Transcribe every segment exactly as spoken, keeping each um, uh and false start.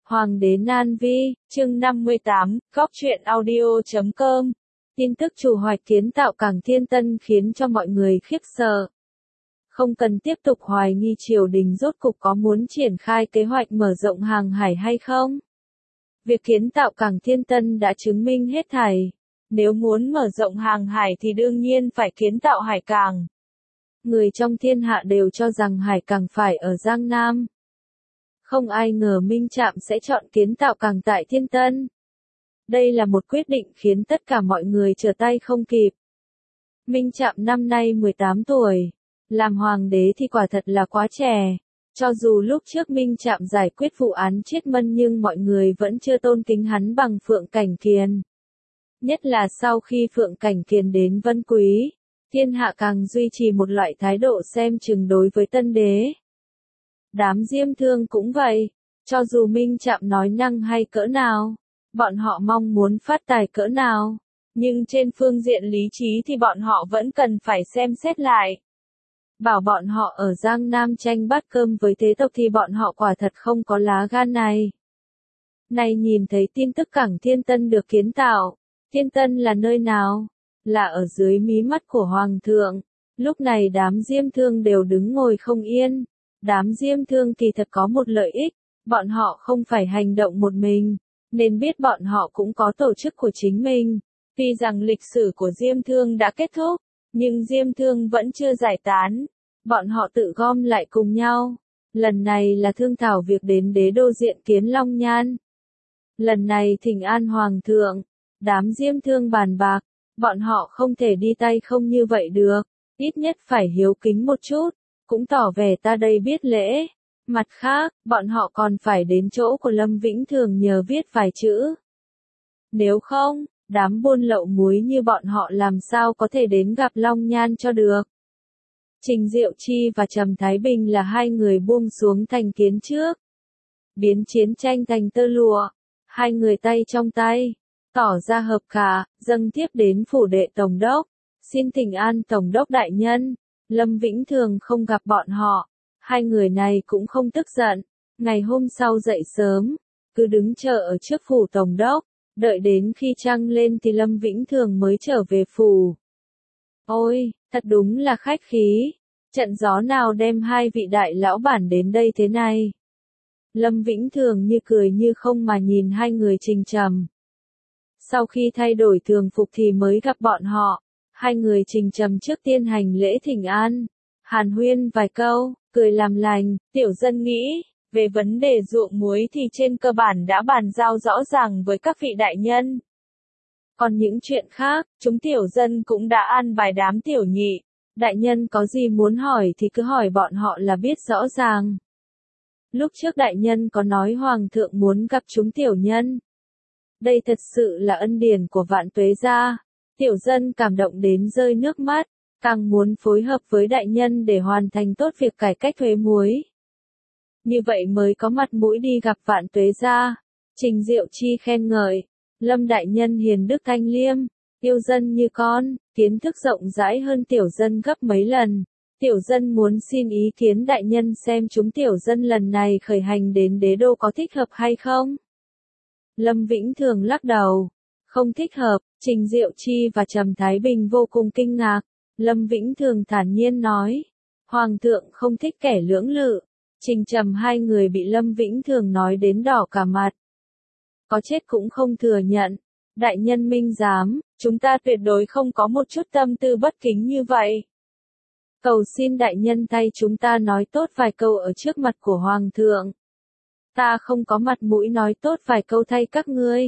Hoàng đế Nan Vi, chương năm mươi tám, góc truyện audio chấm com. Tin tức chủ hoạch kiến tạo cảng Thiên Tân khiến cho mọi người khiếp sợ. Không cần tiếp tục hoài nghi triều đình rốt cục có muốn triển khai kế hoạch mở rộng hàng hải hay không. Việc kiến tạo cảng Thiên Tân đã chứng minh hết thảy. Nếu muốn mở rộng hàng hải thì đương nhiên phải kiến tạo hải cảng. Người trong thiên hạ đều cho rằng hải cảng phải ở Giang Nam. Không ai ngờ Minh Trạm sẽ chọn kiến tạo cảng tại Thiên Tân. Đây là một quyết định khiến tất cả mọi người trở tay không kịp. Minh Trạm năm nay mười tám tuổi. Làm hoàng đế thì quả thật là quá trẻ. Cho dù lúc trước Minh Trạm giải quyết vụ án Chiết Mân nhưng mọi người vẫn chưa tôn kính hắn bằng Phượng Cảnh Kiền. Nhất là sau khi Phượng Cảnh Kiền đến Vân Quý, thiên hạ càng duy trì một loại thái độ xem chừng đối với tân đế. Đám Diêm Thương cũng vậy, cho dù Minh Trạm nói năng hay cỡ nào, bọn họ mong muốn phát tài cỡ nào, nhưng trên phương diện lý trí thì bọn họ vẫn cần phải xem xét lại. Bảo bọn họ ở Giang Nam tranh bát cơm với thế tộc thì bọn họ quả thật không có lá gan này. Này nhìn thấy tin tức cảng Thiên Tân được kiến tạo, Thiên Tân là nơi nào? Là ở dưới mí mắt của Hoàng thượng. Lúc này đám Diêm Thương đều đứng ngồi không yên. Đám Diêm Thương kỳ thật có một lợi ích, bọn họ không phải hành động một mình, nên biết bọn họ cũng có tổ chức của chính mình. Tuy rằng lịch sử của Diêm Thương đã kết thúc, nhưng Diêm Thương vẫn chưa giải tán. Bọn họ tự gom lại cùng nhau. Lần này là thương thảo việc đến đế đô diện kiến Long Nhan. Lần này thỉnh an Hoàng thượng, đám Diêm Thương bàn bạc, bọn họ không thể đi tay không như vậy được, ít nhất phải hiếu kính một chút. Cũng tỏ vẻ ta đây biết lễ. Mặt khác, bọn họ còn phải đến chỗ của Lâm Vĩnh Thường nhờ viết vài chữ. Nếu không, đám buôn lậu muối như bọn họ làm sao có thể đến gặp Long Nhan cho được. Trình Diệu Chi và Trầm Thái Bình là hai người buông xuống thành kiến trước. Biến chiến tranh thành tơ lụa. Hai người tay trong tay. Tỏ ra hợp cả, dâng tiếp đến phủ đệ tổng đốc. Xin thỉnh an tổng đốc đại nhân. Lâm Vĩnh Thường không gặp bọn họ, hai người này cũng không tức giận. Ngày hôm sau dậy sớm, cứ đứng chờ ở trước phủ tổng đốc, đợi đến khi trăng lên thì Lâm Vĩnh Thường mới trở về phủ. Ôi, thật đúng là khách khí, trận gió nào đem hai vị đại lão bản đến đây thế này? Lâm Vĩnh Thường như cười như không mà nhìn hai người Trình Trầm. Sau khi thay đổi thường phục thì mới gặp bọn họ. Hai người Trình Trầm trước tiên hành lễ thỉnh an, hàn huyên vài câu, cười làm lành. Tiểu dân nghĩ, về vấn đề ruộng muối thì trên cơ bản đã bàn giao rõ ràng với các vị đại nhân. Còn những chuyện khác, chúng tiểu dân cũng đã an bài đám tiểu nhị. Đại nhân có gì muốn hỏi thì cứ hỏi bọn họ là biết rõ ràng. Lúc trước đại nhân có nói Hoàng thượng muốn gặp chúng tiểu nhân. Đây thật sự là ân điển của Vạn Tuế gia. Tiểu dân cảm động đến rơi nước mắt, càng muốn phối hợp với đại nhân để hoàn thành tốt việc cải cách thuế muối. Như vậy mới có mặt mũi đi gặp Vạn Tuế gia. Trình Diệu Chi khen ngợi, Lâm đại nhân hiền đức thanh liêm, yêu dân như con, kiến thức rộng rãi hơn tiểu dân gấp mấy lần. Tiểu dân muốn xin ý kiến đại nhân xem chúng tiểu dân lần này khởi hành đến đế đô có thích hợp hay không. Lâm Vĩnh Thường lắc đầu. Không thích hợp. Trình Diệu Chi và Trầm Thái Bình vô cùng kinh ngạc. Lâm Vĩnh Thường thản nhiên nói. Hoàng thượng không thích kẻ lưỡng lự. Trình Trầm hai người bị Lâm Vĩnh Thường nói đến đỏ cả mặt. Có chết cũng không thừa nhận. Đại nhân minh giám, chúng ta tuyệt đối không có một chút tâm tư bất kính như vậy. Cầu xin đại nhân thay chúng ta nói tốt vài câu ở trước mặt của Hoàng thượng. Ta không có mặt mũi nói tốt vài câu thay các ngươi.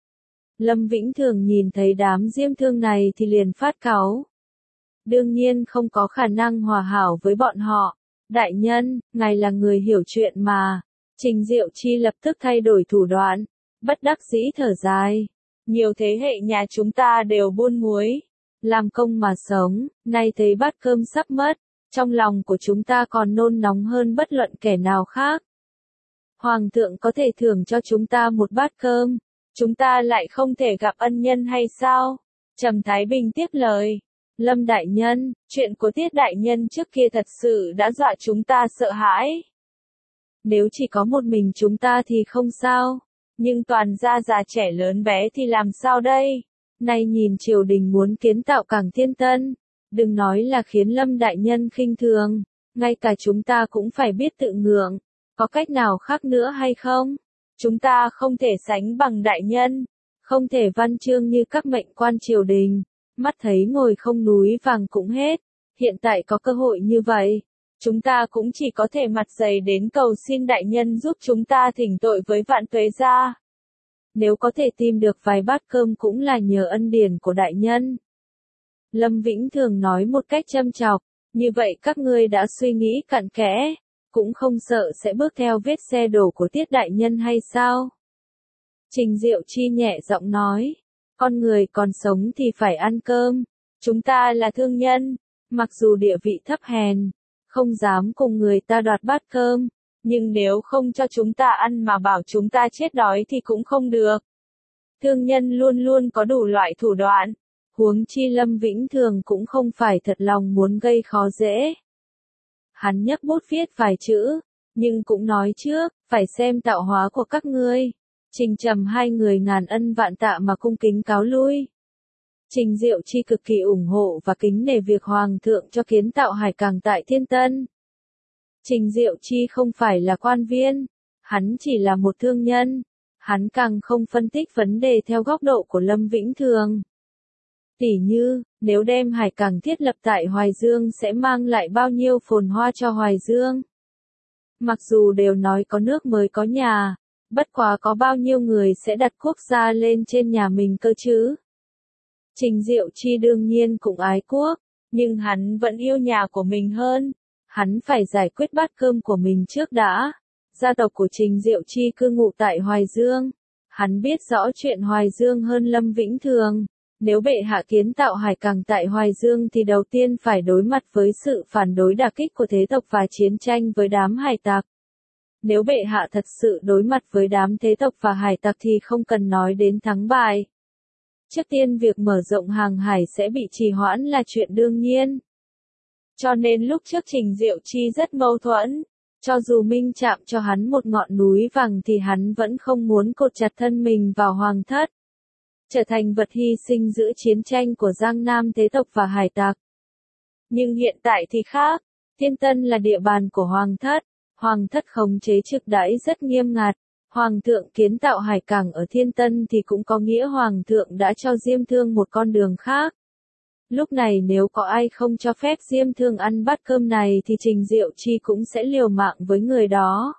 Lâm Vĩnh Thường nhìn thấy đám Diêm Thương này thì liền phát cáu. Đương nhiên không có khả năng hòa hảo với bọn họ. Đại nhân, ngài là người hiểu chuyện mà. Trình Diệu Chi lập tức thay đổi thủ đoạn. Bất đắc dĩ thở dài. Nhiều thế hệ nhà chúng ta đều buôn muối. Làm công mà sống, nay thấy bát cơm sắp mất. Trong lòng của chúng ta còn nôn nóng hơn bất luận kẻ nào khác. Hoàng thượng có thể thưởng cho chúng ta một bát cơm. Chúng ta lại không thể gặp ân nhân hay sao? Trầm Thái Bình tiếp lời. Lâm đại nhân, chuyện của Tiết đại nhân trước kia thật sự đã dọa chúng ta sợ hãi. Nếu chỉ có một mình chúng ta thì không sao. Nhưng toàn gia già trẻ lớn bé thì làm sao đây? Nay nhìn triều đình muốn kiến tạo cảng Thiên Tân. Đừng nói là khiến Lâm đại nhân khinh thường. Ngay cả chúng ta cũng phải biết tự ngượng. Có cách nào khác nữa hay không? Chúng ta không thể sánh bằng đại nhân. Không thể văn chương như các mệnh quan triều đình. Mắt thấy ngồi không núi vàng cũng hết. Hiện tại có cơ hội như vậy. Chúng ta cũng chỉ có thể mặt dày đến cầu xin đại nhân giúp chúng ta thỉnh tội với Vạn Tuế gia. Nếu có thể tìm được vài bát cơm cũng là nhờ ân điển của đại nhân. Lâm Vĩnh Thường nói một cách châm chọc, như vậy các ngươi đã suy nghĩ cặn kẽ, cũng không sợ sẽ bước theo vết xe đổ của Tiết đại nhân hay sao? Trình Diệu Chi nhẹ giọng nói, con người còn sống thì phải ăn cơm, chúng ta là thương nhân, mặc dù địa vị thấp hèn, không dám cùng người ta đoạt bát cơm, nhưng nếu không cho chúng ta ăn mà bảo chúng ta chết đói thì cũng không được. Thương nhân luôn luôn có đủ loại thủ đoạn, huống chi Lâm Vĩnh Thường cũng không phải thật lòng muốn gây khó dễ. Hắn nhấc bút viết vài chữ, nhưng cũng nói trước, phải xem tạo hóa của các ngươi. Trình Trầm hai người ngàn ân vạn tạ mà cung kính cáo lui. Trình Diệu Chi cực kỳ ủng hộ và kính nể việc Hoàng thượng cho kiến tạo hải cảng tại Thiên Tân. Trình Diệu Chi không phải là quan viên, hắn chỉ là một thương nhân, hắn càng không phân tích vấn đề theo góc độ của Lâm Vĩnh Thường. Tỉ như, nếu đem hải cảng thiết lập tại Hoài Dương sẽ mang lại bao nhiêu phồn hoa cho Hoài Dương. Mặc dù đều nói có nước mới có nhà, bất quá có bao nhiêu người sẽ đặt quốc gia lên trên nhà mình cơ chứ. Trình Diệu Chi đương nhiên cũng ái quốc, nhưng hắn vẫn yêu nhà của mình hơn. Hắn phải giải quyết bát cơm của mình trước đã. Gia tộc của Trình Diệu Chi cư ngụ tại Hoài Dương. Hắn biết rõ chuyện Hoài Dương hơn Lâm Vĩnh Thường. Nếu bệ hạ kiến tạo hải cảng tại Hoài Dương thì đầu tiên phải đối mặt với sự phản đối đả kích của thế tộc và chiến tranh với đám hải tặc. Nếu bệ hạ thật sự đối mặt với đám thế tộc và hải tặc thì không cần nói đến thắng bại. Trước tiên việc mở rộng hàng hải sẽ bị trì hoãn là chuyện đương nhiên. Cho nên lúc trước Trình Diệu Chi rất mâu thuẫn. Cho dù Minh chạm cho hắn một ngọn núi vàng thì hắn vẫn không muốn cột chặt thân mình vào hoàng thất. Trở thành vật hy sinh giữa chiến tranh của Giang Nam thế tộc và hải tặc. Nhưng hiện tại thì khác. Thiên Tân là địa bàn của hoàng thất. Hoàng thất khống chế trực đãi rất nghiêm ngặt. Hoàng thượng kiến tạo hải cảng ở Thiên Tân thì cũng có nghĩa Hoàng thượng đã cho Diêm Thương một con đường khác. Lúc này nếu có ai không cho phép Diêm Thương ăn bát cơm này thì Trình Diệu Chi cũng sẽ liều mạng với người đó.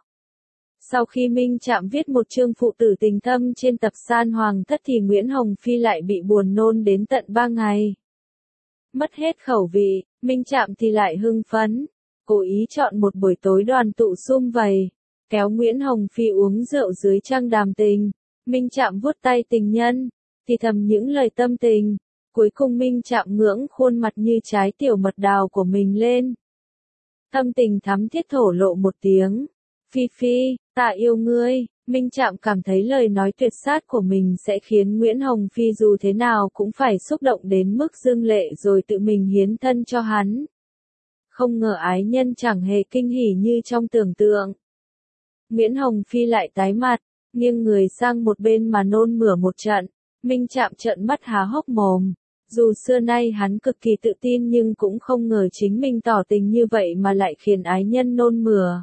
Sau khi Minh Trạm viết một chương phụ tử tình thâm trên tập san Hoàng thất thì Nguyễn Hồng Phi lại bị buồn nôn đến tận ba ngày. Mất hết khẩu vị, Minh Trạm thì lại hưng phấn. Cố ý chọn một buổi tối đoàn tụ sum vầy, kéo Nguyễn Hồng Phi uống rượu dưới trăng đàm tình. Minh Trạm vuốt tay tình nhân, thì thầm những lời tâm tình. Cuối cùng Minh Trạm ngưỡng khuôn mặt như trái tiểu mật đào của mình lên. Thâm tình thắm thiết thổ lộ một tiếng. Phi Phi, ta yêu ngươi. Minh Trạm cảm thấy lời nói tuyệt sát của mình sẽ khiến Nguyễn Hồng Phi dù thế nào cũng phải xúc động đến mức rưng lệ rồi tự mình hiến thân cho hắn. Không ngờ ái nhân chẳng hề kinh hỉ như trong tưởng tượng. Nguyễn Hồng Phi lại tái mặt, nghiêng người sang một bên mà nôn mửa một trận. Minh Trạm trợn mắt há hốc mồm. Dù xưa nay hắn cực kỳ tự tin nhưng cũng không ngờ chính mình tỏ tình như vậy mà lại khiến ái nhân nôn mửa.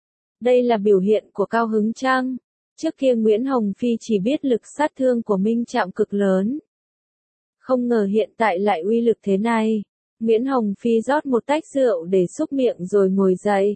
Đây là biểu hiện của cao hứng chăng? Trước kia Nguyễn Hồng Phi chỉ biết lực sát thương của Minh Trạm cực lớn. Không ngờ hiện tại lại uy lực thế này. Nguyễn Hồng Phi rót một tách rượu để xúc miệng rồi ngồi dậy.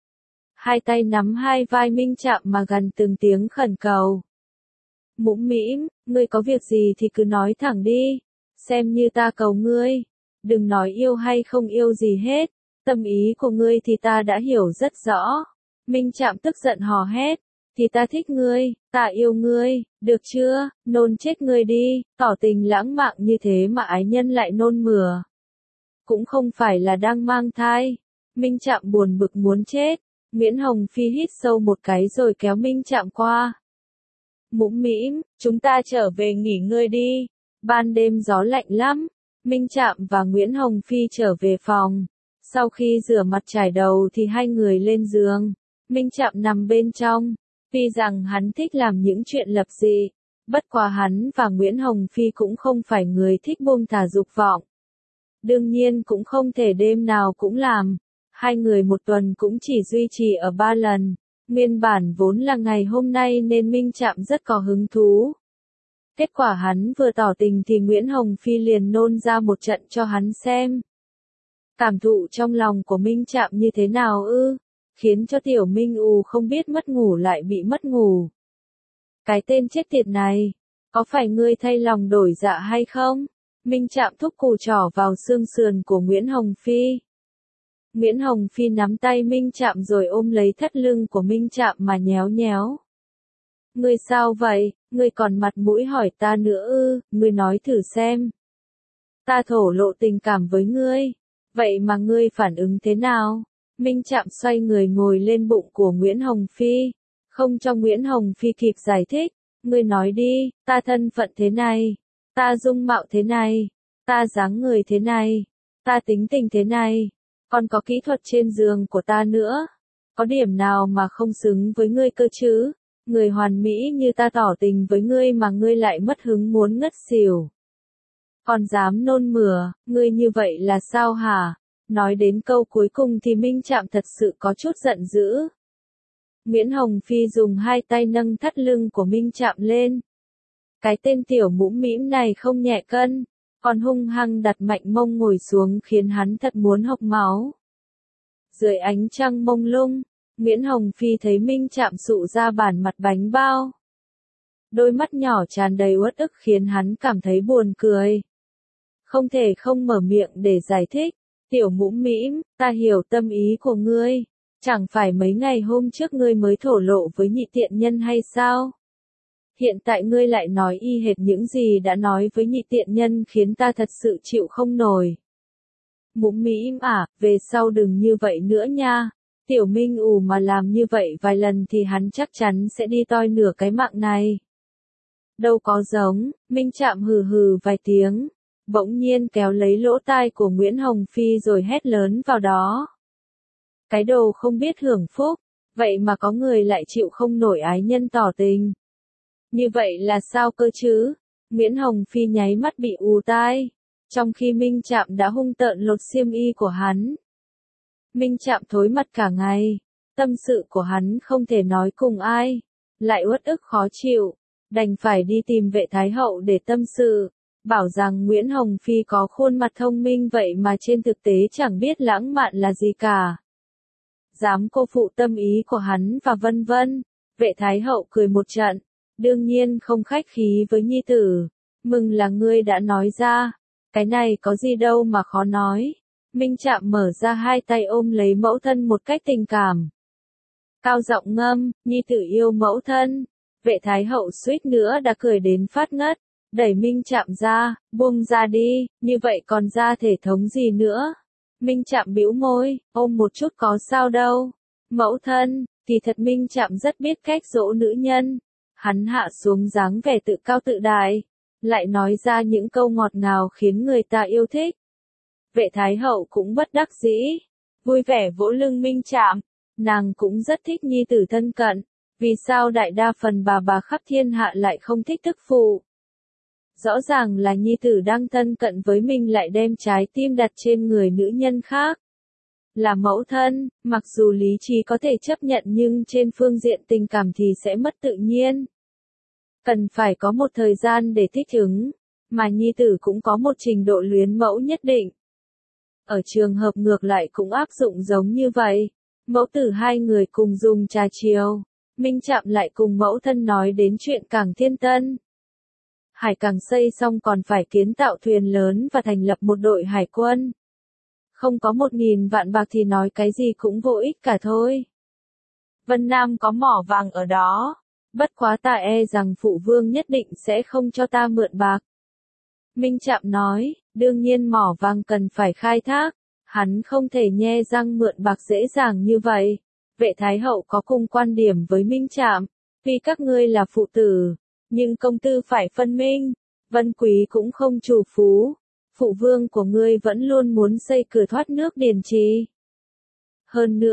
Hai tay nắm hai vai Minh Trạm mà gần từng tiếng khẩn cầu. Mũm mĩm, ngươi có việc gì thì cứ nói thẳng đi. Xem như ta cầu ngươi. Đừng nói yêu hay không yêu gì hết. Tâm ý của ngươi thì ta đã hiểu rất rõ. Minh Trạm tức giận hò hét. Thì ta thích ngươi, ta yêu ngươi, được chưa, nôn chết ngươi đi, tỏ tình lãng mạn như thế mà ái nhân lại nôn mửa. Cũng không phải là đang mang thai. Minh Trạm buồn bực muốn chết. Nguyễn Hồng Phi hít sâu một cái rồi kéo Minh Trạm qua. Mũm mĩm, chúng ta trở về nghỉ ngơi đi. Ban đêm gió lạnh lắm. Minh Trạm và Nguyễn Hồng Phi trở về phòng. Sau khi rửa mặt trải đầu thì hai người lên giường. Minh Trạm nằm bên trong, tuy rằng hắn thích làm những chuyện lập dị, bất quá hắn và Nguyễn Hồng Phi cũng không phải người thích buông thả dục vọng. Đương nhiên cũng không thể đêm nào cũng làm, hai người một tuần cũng chỉ duy trì ở ba lần, nguyên bản vốn là ngày hôm nay nên Minh Trạm rất có hứng thú. Kết quả hắn vừa tỏ tình thì Nguyễn Hồng Phi liền nôn ra một trận cho hắn xem. Cảm thụ trong lòng của Minh Trạm như thế nào ư, khiến cho Tiểu Minh ù không biết mất ngủ lại bị mất ngủ. Cái tên chết tiệt này, có phải ngươi thay lòng đổi dạ hay không? Minh Trạm thúc cùi trỏ vào xương sườn của Nguyễn Hồng Phi. Nguyễn Hồng Phi nắm tay Minh Trạm rồi ôm lấy thắt lưng của Minh Trạm mà nhéo nhéo. Ngươi sao vậy, ngươi còn mặt mũi hỏi ta nữa ư, ngươi nói thử xem. Ta thổ lộ tình cảm với ngươi, vậy mà ngươi phản ứng thế nào? Minh Trạm xoay người ngồi lên bụng của Nguyễn Hồng Phi, không cho Nguyễn Hồng Phi kịp giải thích, ngươi nói đi, ta thân phận thế này, ta dung mạo thế này, ta dáng người thế này, ta tính tình thế này, còn có kỹ thuật trên giường của ta nữa, có điểm nào mà không xứng với ngươi cơ chứ? Người hoàn mỹ như ta tỏ tình với ngươi mà ngươi lại mất hứng muốn ngất xỉu. Còn dám nôn mửa, ngươi như vậy là sao hả? Nói đến câu cuối cùng thì Minh Trạm thật sự có chút giận dữ. Nguyễn Hồng Phi dùng hai tay nâng thắt lưng của Minh Trạm lên. Cái tên tiểu mũm mĩm này không nhẹ cân, còn hung hăng đặt mạnh mông ngồi xuống khiến hắn thật muốn hộc máu. Dưới ánh trăng mông lung, Nguyễn Hồng Phi thấy Minh Trạm sụ ra bản mặt bánh bao. Đôi mắt nhỏ tràn đầy uất ức khiến hắn cảm thấy buồn cười. Không thể không mở miệng để giải thích. Tiểu mũm mĩm, ta hiểu tâm ý của ngươi. Chẳng phải mấy ngày hôm trước ngươi mới thổ lộ với nhị tiện nhân hay sao? Hiện tại ngươi lại nói y hệt những gì đã nói với nhị tiện nhân khiến ta thật sự chịu không nổi. Mũm mĩm à, về sau đừng như vậy nữa nha. Tiểu Minh ù mà làm như vậy vài lần thì hắn chắc chắn sẽ đi toi nửa cái mạng này. Đâu có giống, Minh Trạm hừ hừ vài tiếng, bỗng nhiên kéo lấy lỗ tai của Nguyễn Hồng Phi rồi hét lớn vào đó. Cái đồ không biết hưởng phúc, vậy mà có người lại chịu không nổi ái nhân tỏ tình. Như vậy là sao cơ chứ? Nguyễn Hồng Phi nháy mắt bị ù tai, trong khi Minh Trạm đã hung tợn lột xiêm y của hắn. Minh Trạm thối mặt cả ngày, tâm sự của hắn không thể nói cùng ai, lại uất ức khó chịu, đành phải đi tìm Vệ Thái Hậu để tâm sự, bảo rằng Nguyễn Hồng Phi có khuôn mặt thông minh vậy mà trên thực tế chẳng biết lãng mạn là gì cả. Dám cô phụ tâm ý của hắn và vân vân. Vệ Thái Hậu cười một trận, đương nhiên không khách khí với nhi tử, mừng là ngươi đã nói ra, cái này có gì đâu mà khó nói. Minh Trạm mở ra hai tay ôm lấy mẫu thân một cách tình cảm. Cao giọng ngâm, nhi tử yêu mẫu thân. Vệ Thái Hậu suýt nữa đã cười đến phát ngất, đẩy Minh Trạm ra, buông ra đi, như vậy còn ra thể thống gì nữa. Minh Trạm bĩu môi, ôm một chút có sao đâu. Mẫu thân, thì thật Minh Trạm rất biết cách dỗ nữ nhân. Hắn hạ xuống dáng vẻ tự cao tự đại, lại nói ra những câu ngọt ngào khiến người ta yêu thích. Vệ Thái Hậu cũng bất đắc dĩ, vui vẻ vỗ lưng Minh Trạm, nàng cũng rất thích nhi tử thân cận, vì sao đại đa phần bà bà khắp thiên hạ lại không thích tức phụ. Rõ ràng là nhi tử đang thân cận với mình lại đem trái tim đặt trên người nữ nhân khác. Là mẫu thân, mặc dù lý trí có thể chấp nhận nhưng trên phương diện tình cảm thì sẽ mất tự nhiên. Cần phải có một thời gian để thích ứng, mà nhi tử cũng có một trình độ luyến mẫu nhất định. Ở trường hợp ngược lại cũng áp dụng giống như vậy. Mẫu tử hai người cùng dùng trà chiều, Minh Trạm lại cùng mẫu thân nói đến chuyện Cảng Thiên Tân. Hải Cảng xây xong còn phải kiến tạo thuyền lớn và thành lập một đội hải quân. Không có một nghìn vạn bạc thì nói cái gì cũng vô ích cả thôi. Vân Nam có mỏ vàng ở đó, bất quá ta e rằng phụ vương nhất định sẽ không cho ta mượn bạc. Minh Trạm nói, đương nhiên mỏ vàng cần phải khai thác, hắn không thể nhe răng mượn bạc dễ dàng như vậy. Vệ Thái Hậu có cùng quan điểm với Minh Trạm, tuy các ngươi là phụ tử, nhưng công tư phải phân minh, Vân Quý cũng không chủ phú, phụ vương của ngươi vẫn luôn muốn xây cửa thoát nước Điền Trì. Hơn nữa,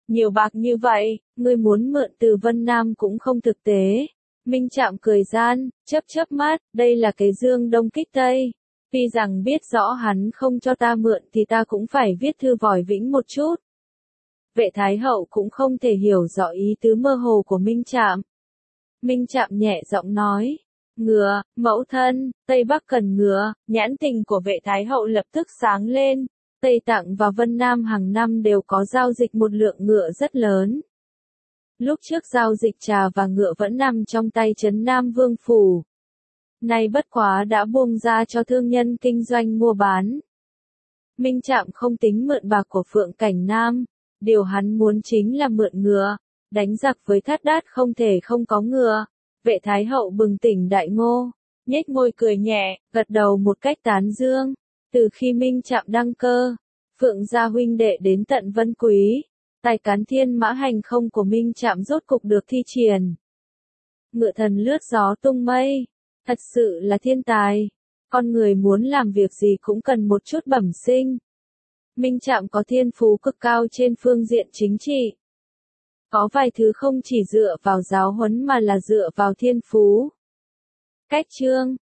Nhiều bạc như vậy, ngươi muốn mượn từ Vân Nam cũng không thực tế. Minh Trạm cười gian, chớp chớp mắt, đây là cái dương đông kích tây. Tuy rằng biết rõ hắn không cho ta mượn thì ta cũng phải viết thư vòi vĩnh một chút. Vệ Thái Hậu cũng không thể hiểu rõ ý tứ mơ hồ của Minh Trạm. Minh Trạm nhẹ giọng nói, ngựa, mẫu thân, Tây Bắc cần ngựa, nhãn tình của Vệ Thái Hậu lập tức sáng lên. Tây Tạng và Vân Nam hàng năm đều có giao dịch một lượng ngựa rất lớn. Lúc trước giao dịch trà và ngựa vẫn nằm trong tay trấn Nam Vương Phủ. Nay bất quá đã buông ra cho thương nhân kinh doanh mua bán. Minh Trạm không tính mượn bạc của Phượng Cảnh Nam, điều hắn muốn chính là mượn ngựa, đánh giặc với Thát Đát không thể không có ngựa. Vệ Thái Hậu bừng tỉnh đại ngộ, nhếch môi cười nhẹ, gật đầu một cách tán dương. Từ khi Minh Trạm đăng cơ, Phượng gia huynh đệ đến tận Vân Quý, tài cán thiên mã hành không của Minh Trạm rốt cục được thi triển. Ngựa thần lướt gió tung mây, thật sự là thiên tài. Con người muốn làm việc gì cũng cần một chút bẩm sinh. Minh Trạm có thiên phú cực cao trên phương diện chính trị. Có vài thứ không chỉ dựa vào giáo huấn mà là dựa vào thiên phú. Cách chương